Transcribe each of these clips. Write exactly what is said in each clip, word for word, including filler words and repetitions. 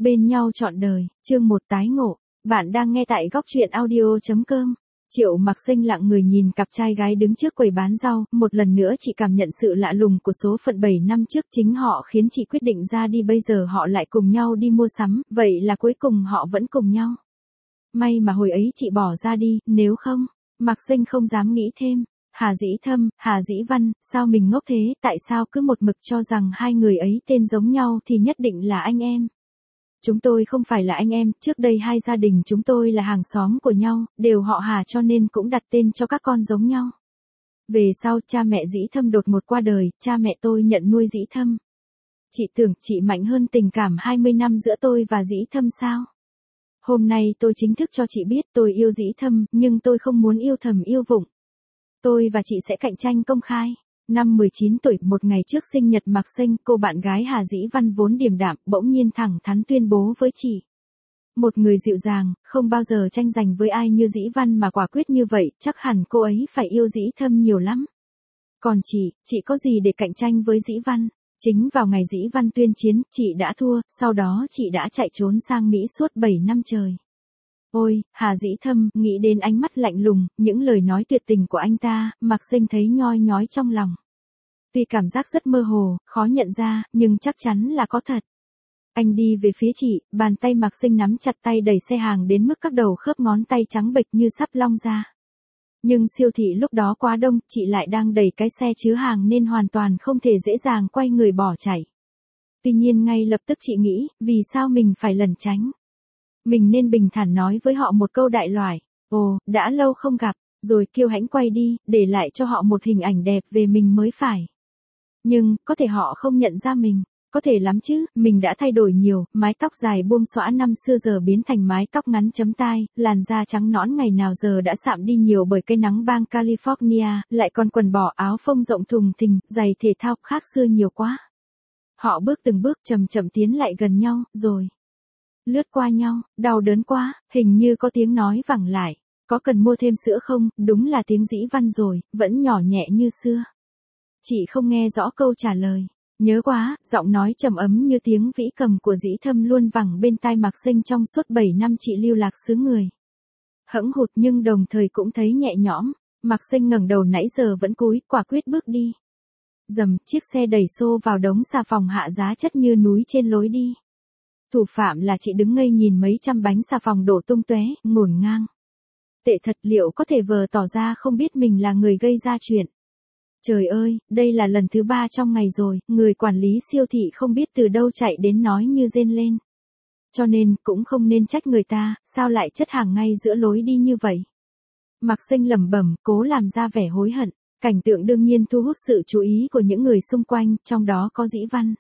Bên nhau trọn đời, chương một tái ngộ. Bạn đang nghe tại góc truyện audio.com. Triệu Mặc Sinh lặng người nhìn cặp trai gái đứng trước quầy bán rau, một lần nữa chị cảm nhận sự lạ lùng của số phận bảy năm trước chính họ khiến chị quyết định ra đi, bây giờ họ lại cùng nhau đi mua sắm, vậy là cuối cùng họ vẫn cùng nhau. May mà hồi ấy chị bỏ ra đi, nếu không, Mặc Sinh không dám nghĩ thêm. Hà Dĩ Thâm, Hà Dĩ Văn, sao mình ngốc thế, tại sao cứ một mực cho rằng hai người ấy tên giống nhau thì nhất định là anh em. Chúng tôi không phải là anh em, trước đây hai gia đình chúng tôi là hàng xóm của nhau, đều họ Hà cho nên cũng đặt tên cho các con giống nhau. Về sau cha mẹ Dĩ Thâm đột ngột qua đời, cha mẹ tôi nhận nuôi Dĩ Thâm. Chị tưởng chị mạnh hơn tình cảm hai mươi năm giữa tôi và Dĩ Thâm sao? Hôm nay tôi chính thức cho chị biết tôi yêu Dĩ Thâm, nhưng tôi không muốn yêu thầm yêu vụng. Tôi và chị sẽ cạnh tranh công khai. Năm mười chín tuổi, một ngày trước sinh nhật Mặc Sinh, cô bạn gái Hà Dĩ Văn vốn điềm đạm, bỗng nhiên thẳng thắn tuyên bố với chị. Một người dịu dàng, không bao giờ tranh giành với ai như Dĩ Văn mà quả quyết như vậy, chắc hẳn cô ấy phải yêu Dĩ Thâm nhiều lắm. Còn chị, chị có gì để cạnh tranh với Dĩ Văn? Chính vào ngày Dĩ Văn tuyên chiến, chị đã thua, sau đó chị đã chạy trốn sang Mỹ suốt bảy năm trời. Ôi, Hà Dĩ Thâm, nghĩ đến ánh mắt lạnh lùng, những lời nói tuyệt tình của anh ta, Mặc Sinh thấy nhoi nhói trong lòng. Tuy cảm giác rất mơ hồ, khó nhận ra, nhưng chắc chắn là có thật. Anh đi về phía chị, bàn tay Mặc Sinh nắm chặt tay đẩy xe hàng đến mức các đầu khớp ngón tay trắng bệch như sắp long ra. Nhưng siêu thị lúc đó quá đông, chị lại đang đẩy cái xe chứa hàng nên hoàn toàn không thể dễ dàng quay người bỏ chạy. Tuy nhiên ngay lập tức chị nghĩ, vì sao mình phải lẩn tránh? Mình nên bình thản nói với họ một câu đại loại, ồ, đã lâu không gặp, rồi kiêu hãnh quay đi, để lại cho họ một hình ảnh đẹp về mình mới phải. Nhưng, có thể họ không nhận ra mình, có thể lắm chứ, mình đã thay đổi nhiều, mái tóc dài buông xõa năm xưa giờ biến thành mái tóc ngắn chấm tai, làn da trắng nõn ngày nào giờ đã sạm đi nhiều bởi cây nắng bang California, lại còn quần bò áo phông rộng thùng thình, giày thể thao khác xưa nhiều quá. Họ bước từng bước chậm chậm tiến lại gần nhau, rồi lướt qua nhau, đau đớn quá, hình như có tiếng nói vẳng lại, có cần mua thêm sữa không, đúng là tiếng Dĩ Văn rồi, vẫn nhỏ nhẹ như xưa. Chị không nghe rõ câu trả lời, nhớ quá, giọng nói trầm ấm như tiếng vĩ cầm của Dĩ Thâm luôn vẳng bên tai Mặc Sinh trong suốt bảy năm chị lưu lạc xứ người. Hẫng hụt nhưng đồng thời cũng thấy nhẹ nhõm, Mặc Sinh ngẩng đầu nãy giờ vẫn cúi, quả quyết bước đi. Dầm, chiếc xe đẩy xô vào đống xà phòng hạ giá chất như núi trên lối đi. Thủ phạm là chị đứng ngây nhìn mấy trăm bánh xà phòng đổ tung tóe, ngổn ngang. Tệ thật, liệu có thể vờ tỏ ra không biết mình là người gây ra chuyện. Trời ơi, đây là lần thứ ba trong ngày rồi, người quản lý siêu thị không biết từ đâu chạy đến nói như rên lên. Cho nên, cũng không nên trách người ta, sao lại chất hàng ngay giữa lối đi như vậy. Mặc Sinh lẩm bẩm, cố làm ra vẻ hối hận, cảnh tượng đương nhiên thu hút sự chú ý của những người xung quanh, trong đó có Dĩ Văn.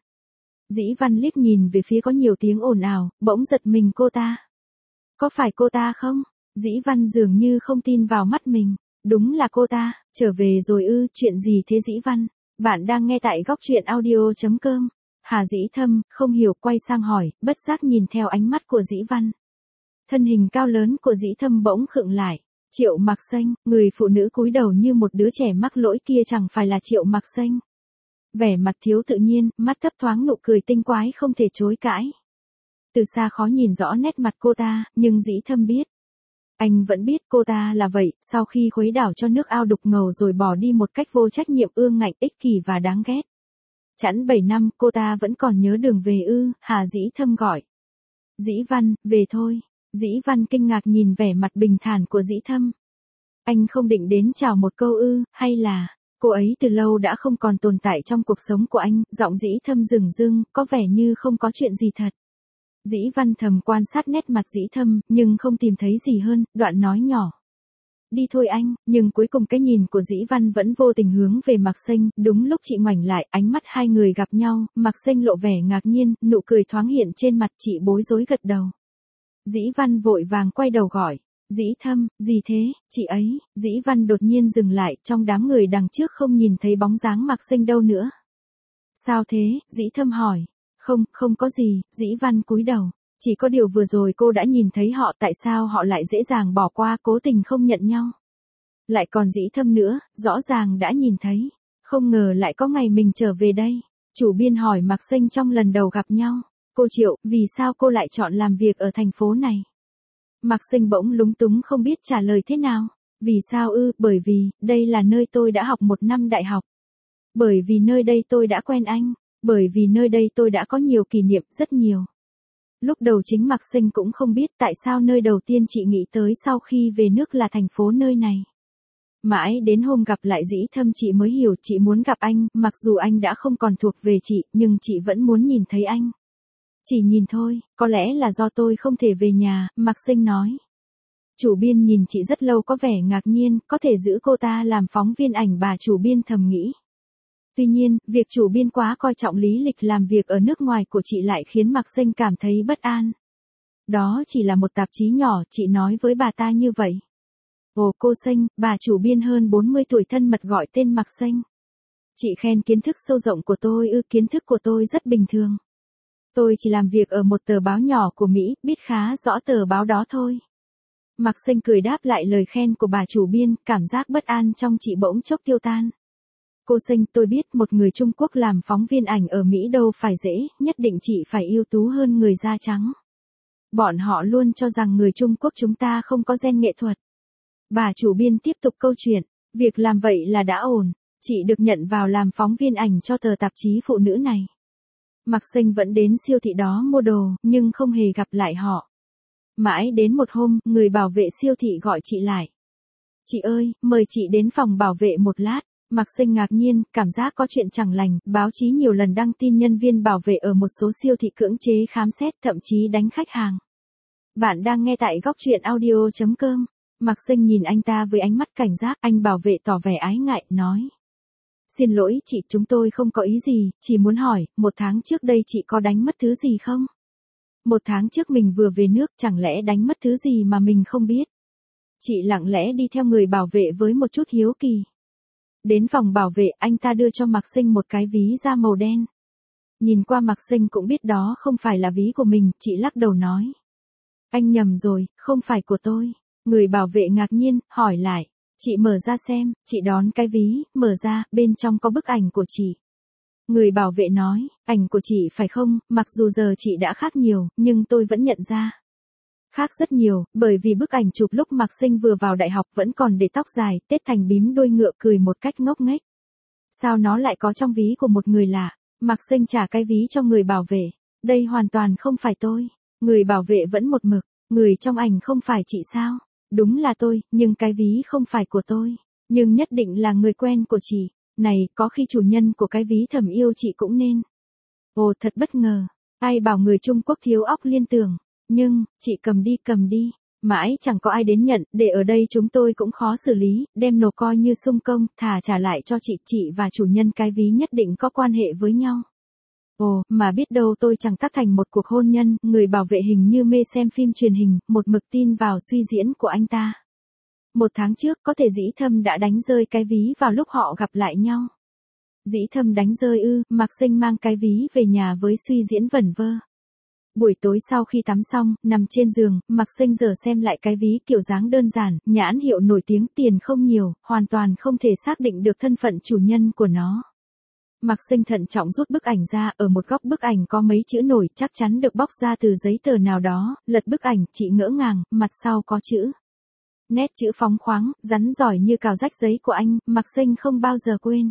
Dĩ Văn liếc nhìn về phía có nhiều tiếng ồn ào, bỗng giật mình cô ta. Có phải cô ta không? Dĩ Văn dường như không tin vào mắt mình. Đúng là cô ta, trở về rồi ư, chuyện gì thế Dĩ Văn? Bạn đang nghe tại góc truyện audio.com. Hà Dĩ Thâm, không hiểu quay sang hỏi, bất giác nhìn theo ánh mắt của Dĩ Văn. Thân hình cao lớn của Dĩ Thâm bỗng khựng lại. Triệu Mặc Sinh, người phụ nữ cúi đầu như một đứa trẻ mắc lỗi kia chẳng phải là Triệu Mặc Sinh. Vẻ mặt thiếu tự nhiên, mắt thấp thoáng nụ cười tinh quái không thể chối cãi. Từ xa khó nhìn rõ nét mặt cô ta, nhưng Dĩ Thâm biết. Anh vẫn biết cô ta là vậy, sau khi khuấy đảo cho nước ao đục ngầu rồi bỏ đi một cách vô trách nhiệm ương ngạnh ích kỷ và đáng ghét. Chẵn bảy năm, cô ta vẫn còn nhớ đường về ư, Hà Dĩ Thâm gọi. Dĩ Văn, về thôi. Dĩ Văn kinh ngạc nhìn vẻ mặt bình thản của Dĩ Thâm. Anh không định đến chào một câu ư, hay là... Cô ấy từ lâu đã không còn tồn tại trong cuộc sống của anh, giọng Dĩ Thâm rừng rưng, có vẻ như không có chuyện gì thật. Dĩ Văn thầm quan sát nét mặt Dĩ Thâm, nhưng không tìm thấy gì hơn, đoạn nói nhỏ. Đi thôi anh, nhưng cuối cùng cái nhìn của Dĩ Văn vẫn vô tình hướng về Mặc Sinh, đúng lúc chị ngoảnh lại, ánh mắt hai người gặp nhau, Mặc Sinh lộ vẻ ngạc nhiên, nụ cười thoáng hiện trên mặt chị bối rối gật đầu. Dĩ Văn vội vàng quay đầu gọi. Dĩ Thâm, gì thế, chị ấy, Dĩ Văn đột nhiên dừng lại, trong đám người đằng trước không nhìn thấy bóng dáng Mặc Sinh đâu nữa. Sao thế, Dĩ Thâm hỏi. Không, không có gì, Dĩ Văn cúi đầu. Chỉ có điều vừa rồi cô đã nhìn thấy họ, tại sao họ lại dễ dàng bỏ qua, cố tình không nhận nhau. Lại còn Dĩ Thâm nữa, rõ ràng đã nhìn thấy. Không ngờ lại có ngày mình trở về đây. Chủ biên hỏi Mặc Sinh trong lần đầu gặp nhau. Cô Triệu, vì sao cô lại chọn làm việc ở thành phố này? Mạc Sinh bỗng lúng túng không biết trả lời thế nào. Vì sao ư? Bởi vì, đây là nơi tôi đã học một năm đại học. Bởi vì nơi đây tôi đã quen anh. Bởi vì nơi đây tôi đã có nhiều kỷ niệm, rất nhiều. Lúc đầu chính Mạc Sinh cũng không biết tại sao nơi đầu tiên chị nghĩ tới sau khi về nước là thành phố nơi này. Mãi đến hôm gặp lại Dĩ Thâm chị mới hiểu chị muốn gặp anh, mặc dù anh đã không còn thuộc về chị, nhưng chị vẫn muốn nhìn thấy anh. Chỉ nhìn thôi, có lẽ là do tôi không thể về nhà, Mạc Sinh nói. Chủ biên nhìn chị rất lâu có vẻ ngạc nhiên, có thể giữ cô ta làm phóng viên ảnh bà chủ biên thầm nghĩ. Tuy nhiên, việc chủ biên quá coi trọng lý lịch làm việc ở nước ngoài của chị lại khiến Mạc Sinh cảm thấy bất an. Đó chỉ là một tạp chí nhỏ, chị nói với bà ta như vậy. Ồ cô Sinh, bà chủ biên hơn bốn mươi tuổi thân mật gọi tên Mạc Sinh. Chị khen kiến thức sâu rộng của tôi ư? Kiến thức của tôi rất bình thường. Tôi chỉ làm việc ở một tờ báo nhỏ của Mỹ, biết khá rõ tờ báo đó thôi. Mạc Sinh cười đáp lại lời khen của bà chủ biên, cảm giác bất an trong chị bỗng chốc tiêu tan. Cô Sinh, tôi biết một người Trung Quốc làm phóng viên ảnh ở Mỹ đâu phải dễ, nhất định chị phải ưu tú hơn người da trắng. Bọn họ luôn cho rằng người Trung Quốc chúng ta không có gen nghệ thuật. Bà chủ biên tiếp tục câu chuyện, việc làm vậy là đã ổn, chị được nhận vào làm phóng viên ảnh cho tờ tạp chí phụ nữ này. Mạc Sinh vẫn đến siêu thị đó mua đồ, nhưng không hề gặp lại họ. Mãi đến một hôm, người bảo vệ siêu thị gọi chị lại. Chị ơi, mời chị đến phòng bảo vệ một lát. Mạc Sinh ngạc nhiên, cảm giác có chuyện chẳng lành, báo chí nhiều lần đăng tin nhân viên bảo vệ ở một số siêu thị cưỡng chế khám xét, thậm chí đánh khách hàng. Bạn đang nghe tại góc truyện audio chấm com. Mạc Sinh nhìn anh ta với ánh mắt cảnh giác, anh bảo vệ tỏ vẻ ái ngại, nói. Xin lỗi chị, chúng tôi không có ý gì, chỉ muốn hỏi, một tháng trước đây chị có đánh mất thứ gì không? Một tháng trước mình vừa về nước, chẳng lẽ đánh mất thứ gì mà mình không biết? Chị lặng lẽ đi theo người bảo vệ với một chút hiếu kỳ. Đến phòng bảo vệ, anh ta đưa cho Mạc Sinh một cái ví da màu đen. Nhìn qua Mạc Sinh cũng biết đó không phải là ví của mình, chị lắc đầu nói. Anh nhầm rồi, không phải của tôi. Người bảo vệ ngạc nhiên, hỏi lại. Chị mở ra xem, chị đón cái ví, mở ra, bên trong có bức ảnh của chị. Người bảo vệ nói, ảnh của chị phải không, mặc dù giờ chị đã khác nhiều, nhưng tôi vẫn nhận ra. Khác rất nhiều, bởi vì bức ảnh chụp lúc Mạc Sinh vừa vào đại học vẫn còn để tóc dài, tết thành bím đuôi ngựa cười một cách ngốc nghếch. Sao nó lại có trong ví của một người lạ? Mạc Sinh trả cái ví cho người bảo vệ. Đây hoàn toàn không phải tôi. Người bảo vệ vẫn một mực, người trong ảnh không phải chị sao? Đúng là tôi, nhưng cái ví không phải của tôi. Nhưng nhất định là người quen của chị. Này, có khi chủ nhân của cái ví thầm yêu chị cũng nên. Ồ, thật bất ngờ. Ai bảo người Trung Quốc thiếu óc liên tưởng. Nhưng, chị cầm đi cầm đi. Mãi chẳng có ai đến nhận, để ở đây chúng tôi cũng khó xử lý, đem nộp coi như sung công, thà trả lại cho chị, chị và chủ nhân cái ví nhất định có quan hệ với nhau. Ồ, mà biết đâu tôi chẳng tác thành một cuộc hôn nhân, người bảo vệ hình như mê xem phim truyền hình, một mực tin vào suy diễn của anh ta. Một tháng trước có thể Dĩ Thâm đã đánh rơi cái ví vào lúc họ gặp lại nhau. Dĩ Thâm đánh rơi ư? Mạc Sinh mang cái ví về nhà với suy diễn vẩn vơ. Buổi tối sau khi tắm xong, nằm trên giường, Mạc Sinh giờ xem lại cái ví kiểu dáng đơn giản, nhãn hiệu nổi tiếng, tiền không nhiều, hoàn toàn không thể xác định được thân phận chủ nhân của nó. Mạc Sinh thận trọng rút bức ảnh ra, ở một góc bức ảnh có mấy chữ nổi, chắc chắn được bóc ra từ giấy tờ nào đó, lật bức ảnh, chị ngỡ ngàng, mặt sau có chữ. Nét chữ phóng khoáng, rắn giỏi như cào rách giấy của anh, Mạc Sinh không bao giờ quên.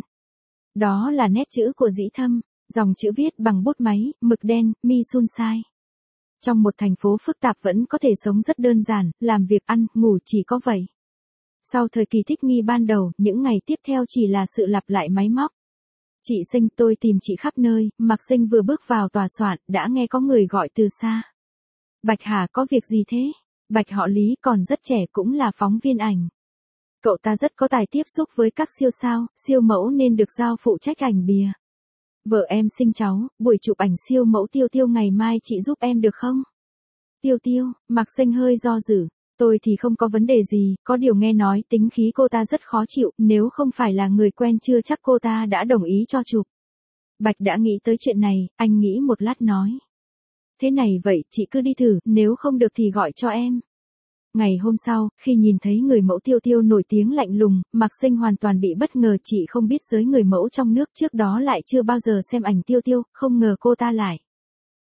Đó là nét chữ của Dĩ Thâm, dòng chữ viết bằng bút máy, mực đen, mi sun sai. Trong một thành phố phức tạp vẫn có thể sống rất đơn giản, làm việc ăn, ngủ chỉ có vậy. Sau thời kỳ thích nghi ban đầu, những ngày tiếp theo chỉ là sự lặp lại máy móc. Chị Sinh, tôi tìm chị khắp nơi, Mạc Sinh vừa bước vào tòa soạn, đã nghe có người gọi từ xa. Bạch Hà, có việc gì thế? Bạch họ Lý còn rất trẻ, cũng là phóng viên ảnh. Cậu ta rất có tài tiếp xúc với các siêu sao, siêu mẫu nên được giao phụ trách ảnh bìa. Vợ em sinh cháu, buổi chụp ảnh siêu mẫu Tiêu Tiêu ngày mai chị giúp em được không? Tiêu Tiêu, Mạc Sinh hơi do dự. Tôi thì không có vấn đề gì, có điều nghe nói tính khí cô ta rất khó chịu, nếu không phải là người quen chưa chắc cô ta đã đồng ý cho chụp. Bạch đã nghĩ tới chuyện này, anh nghĩ một lát nói. Thế này vậy, chị cứ đi thử, nếu không được thì gọi cho em. Ngày hôm sau, khi nhìn thấy người mẫu Tiêu Tiêu nổi tiếng lạnh lùng, Mạc Sinh hoàn toàn bị bất ngờ, chị không biết giới người mẫu trong nước trước đó lại chưa bao giờ xem ảnh Tiêu Tiêu, không ngờ cô ta lại.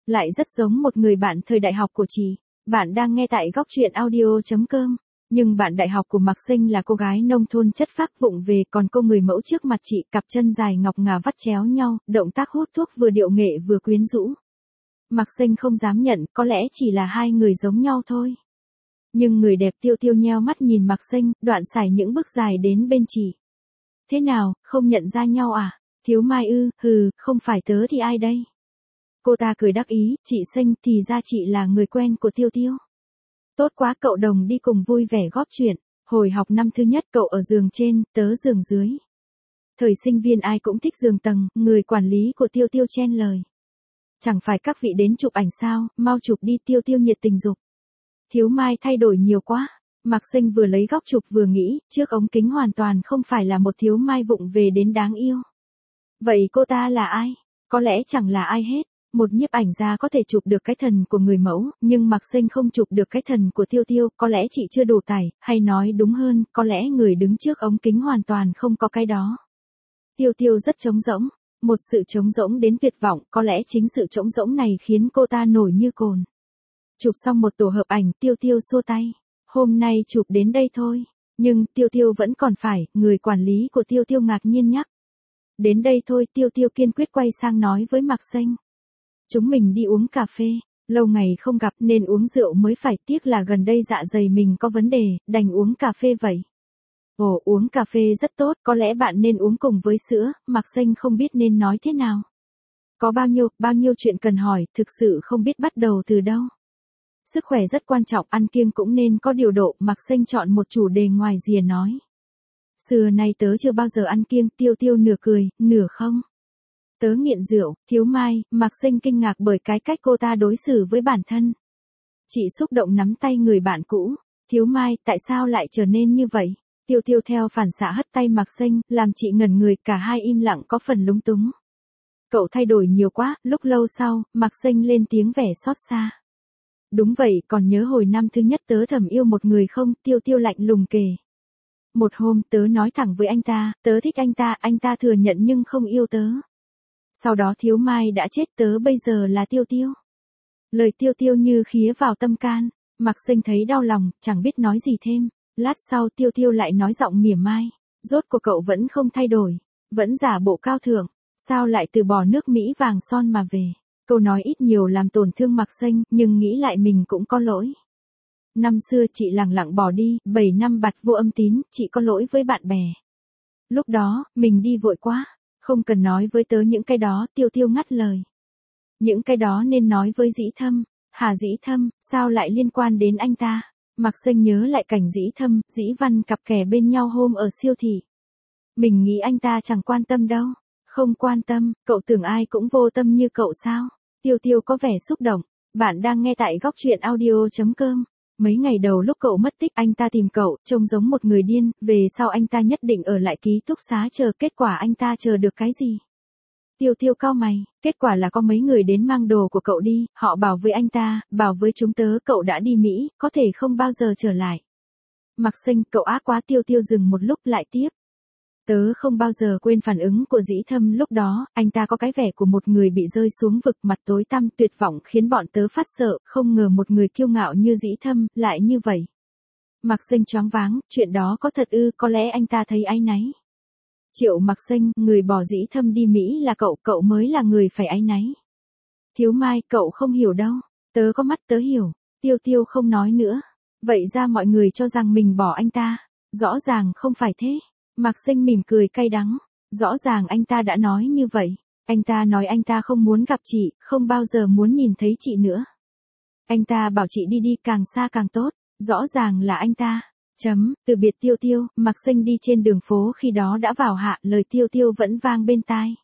Lại rất giống một người bạn thời đại học của chị. Bạn đang nghe tại góc truyện audio.com. Nhưng bạn đại học của Mạc Sinh là cô gái nông thôn chất phác vụng về, còn cô người mẫu trước mặt chị cặp chân dài ngọc ngà vắt chéo nhau, động tác hút thuốc vừa điệu nghệ vừa quyến rũ. Mạc Sinh không dám nhận, có lẽ chỉ là hai người giống nhau thôi. Nhưng người đẹp Tiêu Tiêu nheo mắt nhìn Mạc Sinh, đoạn sải những bước dài đến bên chị. Thế nào, không nhận ra nhau à? Thiếu Mai ư, hừ, không phải tớ thì ai đây? Cô ta cười đắc ý, chị Sinh thì ra chị là người quen của Tiêu Tiêu. Tốt quá, cậu đồng đi cùng vui vẻ góp chuyện. Hồi học năm thứ nhất cậu ở giường trên, tớ giường dưới. Thời sinh viên ai cũng thích giường tầng, người quản lý của Tiêu Tiêu chen lời. Chẳng phải các vị đến chụp ảnh sao, mau chụp đi, Tiêu Tiêu nhiệt tình dục. Thiếu Mai thay đổi nhiều quá. Mạc Sinh vừa lấy góc chụp vừa nghĩ, trước ống kính hoàn toàn không phải là một Thiếu Mai vụng về đến đáng yêu. Vậy cô ta là ai? Có lẽ chẳng là ai hết. Một nhiếp ảnh gia có thể chụp được cái thần của người mẫu, nhưng Mạc Sinh không chụp được cái thần của Tiêu Tiêu, có lẽ chị chưa đủ tài, hay nói đúng hơn, có lẽ người đứng trước ống kính hoàn toàn không có cái đó. Tiêu Tiêu rất trống rỗng, một sự trống rỗng đến tuyệt vọng, có lẽ chính sự trống rỗng này khiến cô ta nổi như cồn. Chụp xong một tổ hợp ảnh, Tiêu Tiêu xua tay. Hôm nay chụp đến đây thôi, nhưng Tiêu Tiêu vẫn còn phải, người quản lý của Tiêu Tiêu ngạc nhiên nhắc. Đến đây thôi, Tiêu Tiêu kiên quyết quay sang nói với Mạc Sinh. Chúng mình đi uống cà phê, lâu ngày không gặp nên uống rượu mới phải, tiếc là gần đây dạ dày mình có vấn đề, đành uống cà phê vậy. Ồ, uống cà phê rất tốt, có lẽ bạn nên uống cùng với sữa, Mạc Sinh không biết nên nói thế nào. Có bao nhiêu, bao nhiêu chuyện cần hỏi, thực sự không biết bắt đầu từ đâu. Sức khỏe rất quan trọng, ăn kiêng cũng nên có điều độ, Mạc Sinh chọn một chủ đề ngoài rìa nói. Xưa nay tớ chưa bao giờ ăn kiêng, Tiêu Tiêu nửa cười, nửa không. Tớ nghiện rượu, Thiếu Mai, Mạc Sinh kinh ngạc bởi cái cách cô ta đối xử với bản thân. Chị xúc động nắm tay người bạn cũ. Thiếu Mai, tại sao lại trở nên như vậy? Tiêu Tiêu theo phản xạ hất tay Mạc Sinh, làm chị ngẩn người, cả hai im lặng có phần lúng túng. Cậu thay đổi nhiều quá, lúc lâu sau, Mạc Sinh lên tiếng vẻ xót xa. Đúng vậy, còn nhớ hồi năm thứ nhất tớ thầm yêu một người không? Tiêu Tiêu lạnh lùng kể. Một hôm tớ nói thẳng với anh ta, tớ thích anh ta, anh ta thừa nhận nhưng không yêu tớ. Sau đó Thiếu Mai đã chết, tớ bây giờ là Tiêu Tiêu. Lời Tiêu Tiêu như khía vào tâm can, Mạc Sinh thấy đau lòng, chẳng biết nói gì thêm. Lát sau Tiêu Tiêu lại nói giọng mỉa mai. Rốt của cậu vẫn không thay đổi, vẫn giả bộ cao thượng, sao lại từ bỏ nước Mỹ vàng son mà về. Câu nói ít nhiều làm tổn thương Mạc Sinh, nhưng nghĩ lại mình cũng có lỗi. Năm xưa chị lẳng lặng bỏ đi, bảy năm bặt vô âm tín, chị có lỗi với bạn bè. Lúc đó, mình đi vội quá. Không cần nói với tớ những cái đó, Tiêu Tiêu ngắt lời. Những cái đó nên nói với Dĩ Thâm. Hà Dĩ Thâm, sao lại liên quan đến anh ta? Mạc Sinh nhớ lại cảnh Dĩ Thâm, Dĩ Văn cặp kè bên nhau hôm ở siêu thị. Mình nghĩ anh ta chẳng quan tâm đâu. Không quan tâm, cậu tưởng ai cũng vô tâm như cậu sao? Tiêu Tiêu có vẻ xúc động. Bạn đang nghe tại góc truyện audio.com. Mấy ngày đầu lúc cậu mất tích anh ta tìm cậu, trông giống một người điên, về sau anh ta nhất định ở lại ký túc xá chờ, kết quả anh ta chờ được cái gì? Tiêu Tiêu cau mày, kết quả là có mấy người đến mang đồ của cậu đi, họ bảo với anh ta, bảo với chúng tớ cậu đã đi Mỹ, có thể không bao giờ trở lại. Mạc Sinh, cậu ác quá. Tiêu Tiêu dừng một lúc lại tiếp. Tớ không bao giờ quên phản ứng của Dĩ Thâm lúc đó, anh ta có cái vẻ của một người bị rơi xuống vực, mặt tối tăm tuyệt vọng khiến bọn tớ phát sợ, không ngờ một người kiêu ngạo như Dĩ Thâm, lại như vậy. Mạc Sinh choáng váng, chuyện đó có thật ư? Có lẽ anh ta thấy áy náy. Triệu Mạc Sinh, người bỏ Dĩ Thâm đi Mỹ là cậu, cậu mới là người phải áy náy. Thiếu Mai, cậu không hiểu đâu, tớ có mắt tớ hiểu. Tiêu Tiêu không nói nữa. Vậy ra mọi người cho rằng mình bỏ anh ta, rõ ràng không phải thế. Mạc Sinh mỉm cười cay đắng, rõ ràng anh ta đã nói như vậy, anh ta nói anh ta không muốn gặp chị, không bao giờ muốn nhìn thấy chị nữa. Anh ta bảo chị đi đi càng xa càng tốt, rõ ràng là anh ta. Chấm, từ biệt Tiêu Tiêu, Mạc Sinh đi trên đường phố khi đó đã vào hạ, lời Tiêu Tiêu vẫn vang bên tai.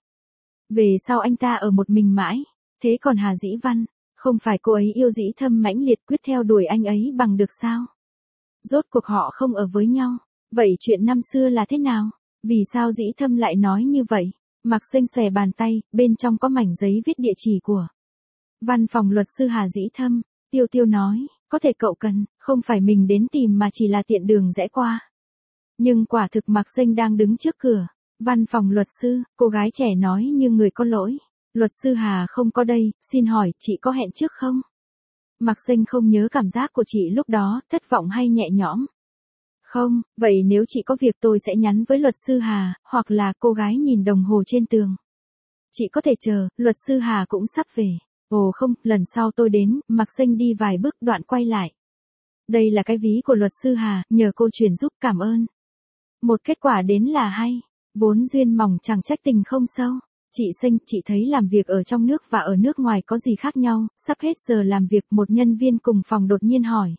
Về sau anh ta ở một mình mãi, thế còn Hà Dĩ Văn, không phải cô ấy yêu Dĩ Thâm mãnh liệt quyết theo đuổi anh ấy bằng được sao? Rốt cuộc họ không ở với nhau. Vậy chuyện năm xưa là thế nào? Vì sao Dĩ Thâm lại nói như vậy? Mạc Sinh xòe bàn tay, bên trong có mảnh giấy viết địa chỉ của văn phòng luật sư Hà Dĩ Thâm. Tiêu Tiêu nói, có thể cậu cần, không phải mình đến tìm mà chỉ là tiện đường rẽ qua. Nhưng quả thực Mạc Sinh đang đứng trước cửa văn phòng luật sư, cô gái trẻ nói như người có lỗi. Luật sư Hà không có đây, xin hỏi, chị có hẹn trước không? Mạc Sinh không nhớ cảm giác của chị lúc đó, thất vọng hay nhẹ nhõm. Không, vậy nếu chị có việc tôi sẽ nhắn với luật sư Hà, hoặc là cô gái nhìn đồng hồ trên tường. Chị có thể chờ, luật sư Hà cũng sắp về. Ồ không, lần sau tôi đến, Mạc Sinh đi vài bước đoạn quay lại. Đây là cái ví của luật sư Hà, nhờ cô chuyển giúp, cảm ơn. Một kết quả đến là hay. Vốn duyên mỏng chẳng trách tình không sâu. Chị Sinh, chị thấy làm việc ở trong nước và ở nước ngoài có gì khác nhau, sắp hết giờ làm việc, một nhân viên cùng phòng đột nhiên hỏi.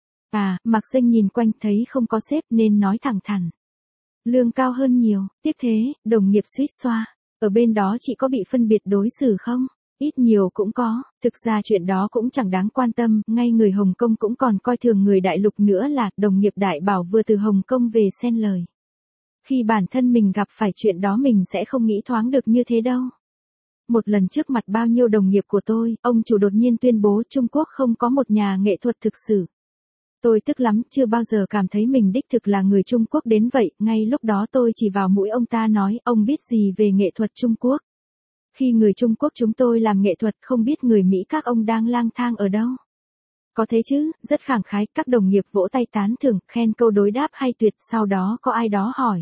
À, Mạc Sinh nhìn quanh thấy không có sếp nên nói thẳng thắn. Lương cao hơn nhiều, tiếc thế, đồng nghiệp suýt xoa. Ở bên đó chị có bị phân biệt đối xử không? Ít nhiều cũng có, thực ra chuyện đó cũng chẳng đáng quan tâm, ngay người Hồng Kông cũng còn coi thường người đại lục nữa là, đồng nghiệp đại bảo vừa từ Hồng Kông về xen lời. Khi bản thân mình gặp phải chuyện đó mình sẽ không nghĩ thoáng được như thế đâu. Một lần trước mặt bao nhiêu đồng nghiệp của tôi, ông chủ đột nhiên tuyên bố Trung Quốc không có một nhà nghệ thuật thực sự. Tôi tức lắm, chưa bao giờ cảm thấy mình đích thực là người Trung Quốc đến vậy, ngay lúc đó tôi chỉ vào mũi ông ta nói, ông biết gì về nghệ thuật Trung Quốc. Khi người Trung Quốc chúng tôi làm nghệ thuật không biết người Mỹ các ông đang lang thang ở đâu. Có thế chứ, rất khẳng khái, các đồng nghiệp vỗ tay tán thưởng, khen câu đối đáp hay tuyệt, sau đó có ai đó hỏi.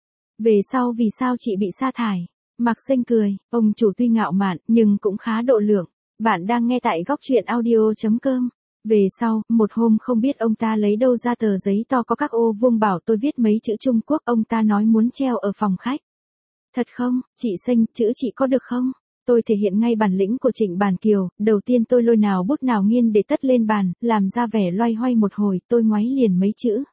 Về sau vì sao chị bị sa thải? Mạc Sinh cười, ông chủ tuy ngạo mạn, nhưng cũng khá độ lượng. Bạn đang nghe tại góc truyện audio chấm com. Về sau, một hôm không biết ông ta lấy đâu ra tờ giấy to có các ô vuông bảo tôi viết mấy chữ Trung Quốc, ông ta nói muốn treo ở phòng khách. Thật không, chị Sinh, chữ chị có được không? Tôi thể hiện ngay bản lĩnh của Trịnh Bản Kiều, đầu tiên tôi lôi nào bút nào nghiên để tất lên bàn, làm ra vẻ loay hoay một hồi, tôi ngoáy liền mấy chữ.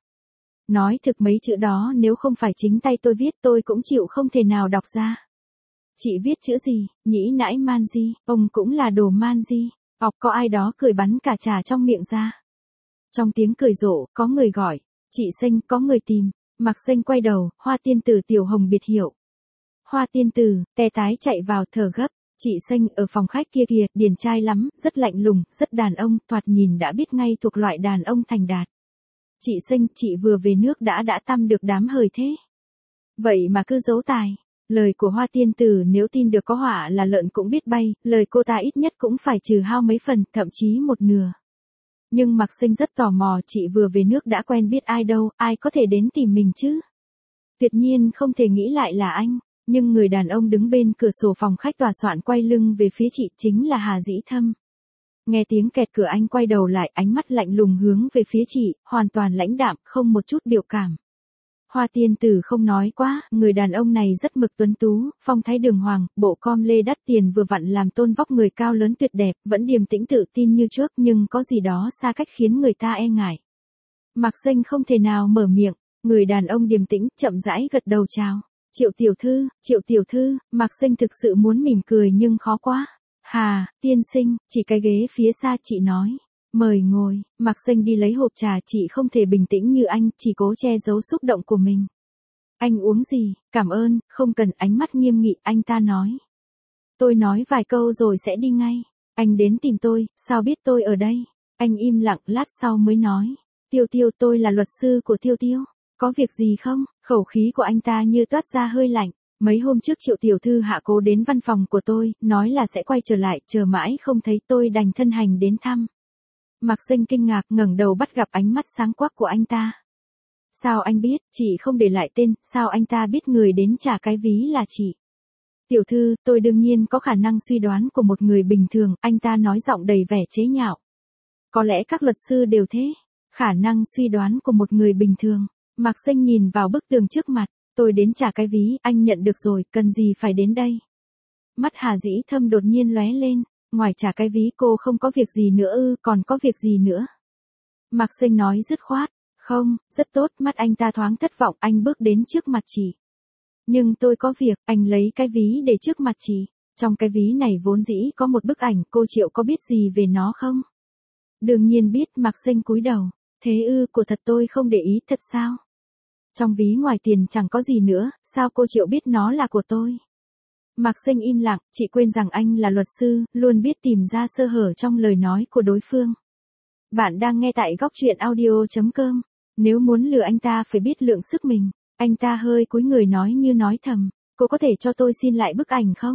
Nói thực mấy chữ đó nếu không phải chính tay tôi viết tôi cũng chịu không thể nào đọc ra. Chị viết chữ gì, nhĩ nãi man di, ông cũng là đồ man di. Ọc có ai đó cười bắn cả trà trong miệng ra. Trong tiếng cười rộ, có người gọi, chị Sinh, có người tìm. Mạc Sinh quay đầu, Hoa tiên tử Tiểu Hồng biệt hiệu. Hoa tiên tử, tè tái chạy vào thở gấp. Chị Sinh ở phòng khách kia kìa, điển trai lắm, rất lạnh lùng, rất đàn ông, thoạt nhìn đã biết ngay thuộc loại đàn ông thành đạt. Chị Sinh, chị vừa về nước đã đã tăm được đám hời thế. Vậy mà cứ giấu tài. Lời của Hoa tiên tử nếu tin được có họa là lợn cũng biết bay, lời cô ta ít nhất cũng phải trừ hao mấy phần, thậm chí một nửa. Nhưng Mạc Sinh rất tò mò, chị vừa về nước đã quen biết ai đâu, ai có thể đến tìm mình chứ? Tuyệt nhiên không thể nghĩ lại là anh, nhưng người đàn ông đứng bên cửa sổ phòng khách tòa soạn quay lưng về phía chị chính là Hà Dĩ Thâm. Nghe tiếng kẹt cửa anh quay đầu lại, ánh mắt lạnh lùng hướng về phía chị, hoàn toàn lãnh đạm, không một chút biểu cảm. Hoa tiên tử không nói quá, người đàn ông này rất mực tuấn tú, phong thái đường hoàng, bộ com lê đắt tiền vừa vặn làm tôn vóc người cao lớn tuyệt đẹp, vẫn điềm tĩnh tự tin như trước nhưng có gì đó xa cách khiến người ta e ngại. Mạc Sinh không thể nào mở miệng, người đàn ông điềm tĩnh, chậm rãi gật đầu chào. Triệu tiểu thư, Triệu tiểu thư, Mạc Sinh thực sự muốn mỉm cười nhưng khó quá. Hà, tiên sinh, chỉ cái ghế phía xa chị nói. Mời ngồi, Mạc Sinh đi lấy hộp trà, chị không thể bình tĩnh như anh, chỉ cố che giấu xúc động của mình. Anh uống gì, cảm ơn, không cần, ánh mắt nghiêm nghị, anh ta nói. Tôi nói vài câu rồi sẽ đi ngay. Anh đến tìm tôi, sao biết tôi ở đây? Anh im lặng lát sau mới nói. Tiêu Tiêu, tôi là luật sư của Tiêu Tiêu. Có việc gì không? Khẩu khí của anh ta như toát ra hơi lạnh. Mấy hôm trước Triệu tiểu thư hạ cố đến văn phòng của tôi, nói là sẽ quay trở lại, chờ mãi không thấy tôi đành thân hành đến thăm. Mạc Sinh kinh ngạc ngẩng đầu bắt gặp ánh mắt sáng quắc của anh ta. Sao anh biết, chị không để lại tên, sao anh ta biết người đến trả cái ví là chị? Tiểu thư, tôi đương nhiên có khả năng suy đoán của một người bình thường, anh ta nói giọng đầy vẻ chế nhạo. Có lẽ các luật sư đều thế. Khả năng suy đoán của một người bình thường. Mạc Sinh nhìn vào bức tường trước mặt, tôi đến trả cái ví, anh nhận được rồi, cần gì phải đến đây? Mắt Hà Dĩ Thâm đột nhiên lóe lên. Ngoài trả cái ví cô không có việc gì nữa ư, còn có việc gì nữa? Mạc Sinh nói dứt khoát, không, rất tốt, mắt anh ta thoáng thất vọng, anh bước đến trước mặt chị. Nhưng tôi có việc, anh lấy cái ví để trước mặt chị. Trong cái ví này vốn dĩ có một bức ảnh, cô Triệu có biết gì về nó không? Đương nhiên biết, Mạc Sinh cúi đầu. Thế ư, của thật tôi không để ý, thật sao? Trong ví ngoài tiền chẳng có gì nữa, sao cô Triệu biết nó là của tôi? Mạc Sinh im lặng, chị quên rằng anh là luật sư, luôn biết tìm ra sơ hở trong lời nói của đối phương. Bạn đang nghe tại góc truyện audio chấm com. Nếu muốn lừa anh ta phải biết lượng sức mình. Anh ta hơi cúi người nói như nói thầm. Cô có thể cho tôi xin lại bức ảnh không?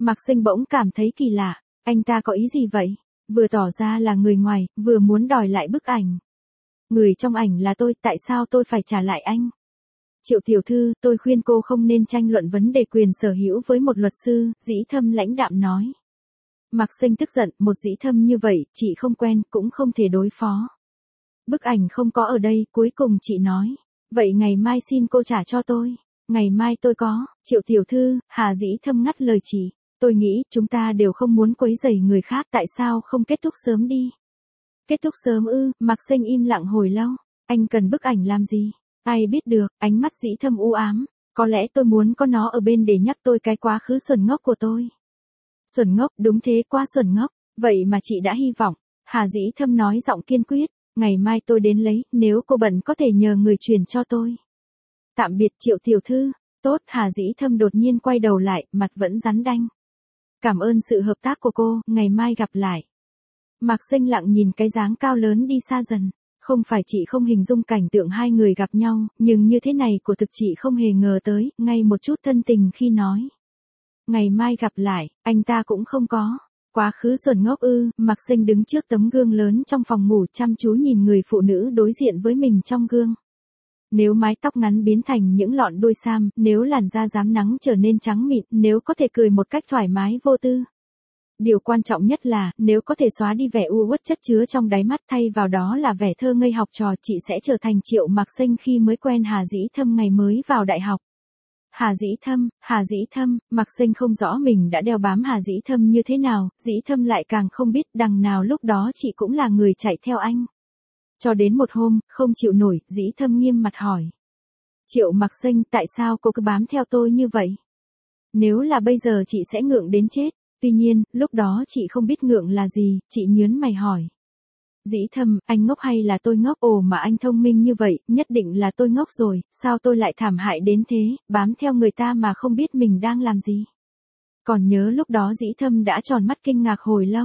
Mạc Sinh bỗng cảm thấy kỳ lạ, anh ta có ý gì vậy? Vừa tỏ ra là người ngoài, vừa muốn đòi lại bức ảnh. Người trong ảnh là tôi, tại sao tôi phải trả lại anh? Triệu tiểu thư, tôi khuyên cô không nên tranh luận vấn đề quyền sở hữu với một luật sư, Dĩ Thâm lãnh đạm nói. Mạc Sinh tức giận, một Dĩ Thâm như vậy, chị không quen, cũng không thể đối phó. Bức ảnh không có ở đây, cuối cùng chị nói. Vậy ngày mai xin cô trả cho tôi. Ngày mai tôi có, Triệu tiểu thư, Hà Dĩ Thâm ngắt lời chị. Tôi nghĩ, chúng ta đều không muốn quấy rầy người khác, tại sao không kết thúc sớm đi? Kết thúc sớm ư? Mạc Sinh im lặng hồi lâu. Anh cần bức ảnh làm gì? Ai biết được, ánh mắt Dĩ Thâm u ám. Có lẽ tôi muốn có nó ở bên để nhắc tôi cái quá khứ xuẩn ngốc của tôi. Xuẩn ngốc, đúng thế, quá xuẩn ngốc. Vậy mà chị đã hy vọng. Hà Dĩ Thâm nói giọng kiên quyết. Ngày mai tôi đến lấy, nếu cô bận có thể nhờ người truyền cho tôi. Tạm biệt Triệu tiểu thư. Tốt, Hà Dĩ Thâm đột nhiên quay đầu lại, mặt vẫn rắn đanh. Cảm ơn sự hợp tác của cô, ngày mai gặp lại. Mạc Sinh lặng nhìn cái dáng cao lớn đi xa dần. Không phải chị không hình dung cảnh tượng hai người gặp nhau, nhưng như thế này của thực chị không hề ngờ tới, ngay một chút thân tình khi nói. Ngày mai gặp lại, anh ta cũng không có. Quá khứ xuẩn ngốc ư? Mạc Sinh đứng trước tấm gương lớn trong phòng ngủ chăm chú nhìn người phụ nữ đối diện với mình trong gương. Nếu mái tóc ngắn biến thành những lọn đuôi sam, nếu làn da rám nắng trở nên trắng mịn, nếu có thể cười một cách thoải mái vô tư. Điều quan trọng nhất là, nếu có thể xóa đi vẻ u uất chất chứa trong đáy mắt thay vào đó là vẻ thơ ngây học trò, chị sẽ trở thành Triệu Mạc Sinh khi mới quen Hà Dĩ Thâm ngày mới vào đại học. Hà Dĩ Thâm, Hà Dĩ Thâm, Mạc Sinh không rõ mình đã đeo bám Hà Dĩ Thâm như thế nào, Dĩ Thâm lại càng không biết đằng nào lúc đó chị cũng là người chạy theo anh. Cho đến một hôm, không chịu nổi, Dĩ Thâm nghiêm mặt hỏi. Triệu Mạc Sinh, tại sao cô cứ bám theo tôi như vậy? Nếu là bây giờ chị sẽ ngượng đến chết. Tuy nhiên, lúc đó chị không biết ngượng là gì, chị nhớn mày hỏi. Dĩ Thâm, anh ngốc hay là tôi ngốc? Ồ mà anh thông minh như vậy, nhất định là tôi ngốc rồi, sao tôi lại thảm hại đến thế, bám theo người ta mà không biết mình đang làm gì. Còn nhớ lúc đó Dĩ Thâm đã tròn mắt kinh ngạc hồi lâu.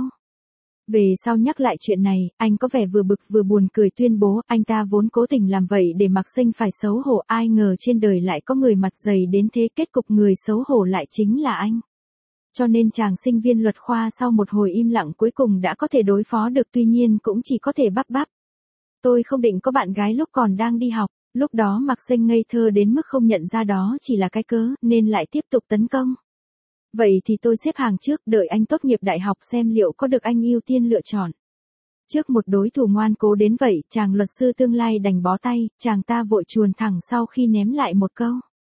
Về sau nhắc lại chuyện này, anh có vẻ vừa bực vừa buồn cười tuyên bố, anh ta vốn cố tình làm vậy để Mạc Sinh phải xấu hổ, ai ngờ trên đời lại có người mặt dày đến thế, kết cục người xấu hổ lại chính là anh. Cho nên chàng sinh viên luật khoa sau một hồi im lặng cuối cùng đã có thể đối phó được, tuy nhiên cũng chỉ có thể bắp bắp. Tôi không định có bạn gái lúc còn đang đi học, lúc đó Mạc Sinh ngây thơ đến mức không nhận ra đó chỉ là cái cớ, nên lại tiếp tục tấn công. Vậy thì tôi xếp hàng trước, đợi anh tốt nghiệp đại học xem liệu có được anh ưu tiên lựa chọn. Trước một đối thủ ngoan cố đến vậy, chàng luật sư tương lai đành bó tay, chàng ta vội chuồn thẳng sau khi ném lại một câu.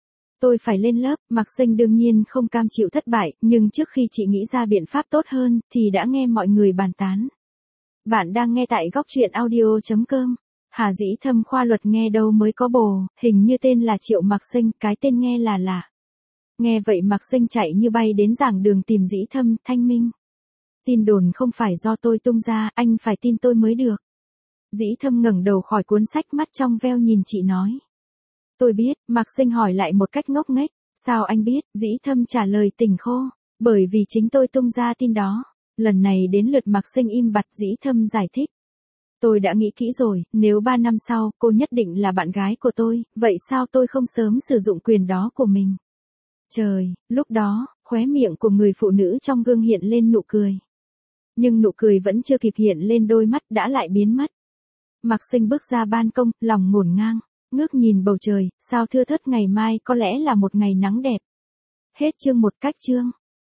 Tôi phải lên lớp. Mạc Sinh đương nhiên không cam chịu thất bại, nhưng trước khi chị nghĩ ra biện pháp tốt hơn, thì đã nghe mọi người bàn tán. Bạn đang nghe tại góc truyện audio chấm com. Hà Dĩ Thâm khoa luật nghe đâu mới có bồ, hình như tên là Triệu Mạc Sinh, cái tên nghe là lạ. Nghe vậy Mạc Sinh chạy như bay đến giảng đường tìm Dĩ Thâm, thanh minh. Tin đồn không phải do tôi tung ra, anh phải tin tôi mới được. Dĩ Thâm ngẩng đầu khỏi cuốn sách, mắt trong veo nhìn chị nói. Tôi biết. Mạc Sinh hỏi lại một cách ngốc nghếch. Sao anh biết? Dĩ Thâm trả lời tỉnh khô. Bởi vì chính tôi tung ra tin đó. Lần này đến lượt Mạc Sinh im bặt, Dĩ Thâm giải thích. Tôi đã nghĩ kỹ rồi, nếu ba năm sau, cô nhất định là bạn gái của tôi, vậy sao tôi không sớm sử dụng quyền đó của mình? Trời, lúc đó, khóe miệng của người phụ nữ trong gương hiện lên nụ cười. Nhưng nụ cười vẫn chưa kịp hiện lên đôi mắt đã lại biến mất. Mạc Sinh bước ra ban công, lòng ngổn ngang. Ngước nhìn bầu trời, sao thưa thớt, ngày mai có lẽ là một ngày nắng đẹp. Hết chương một. Cách chương.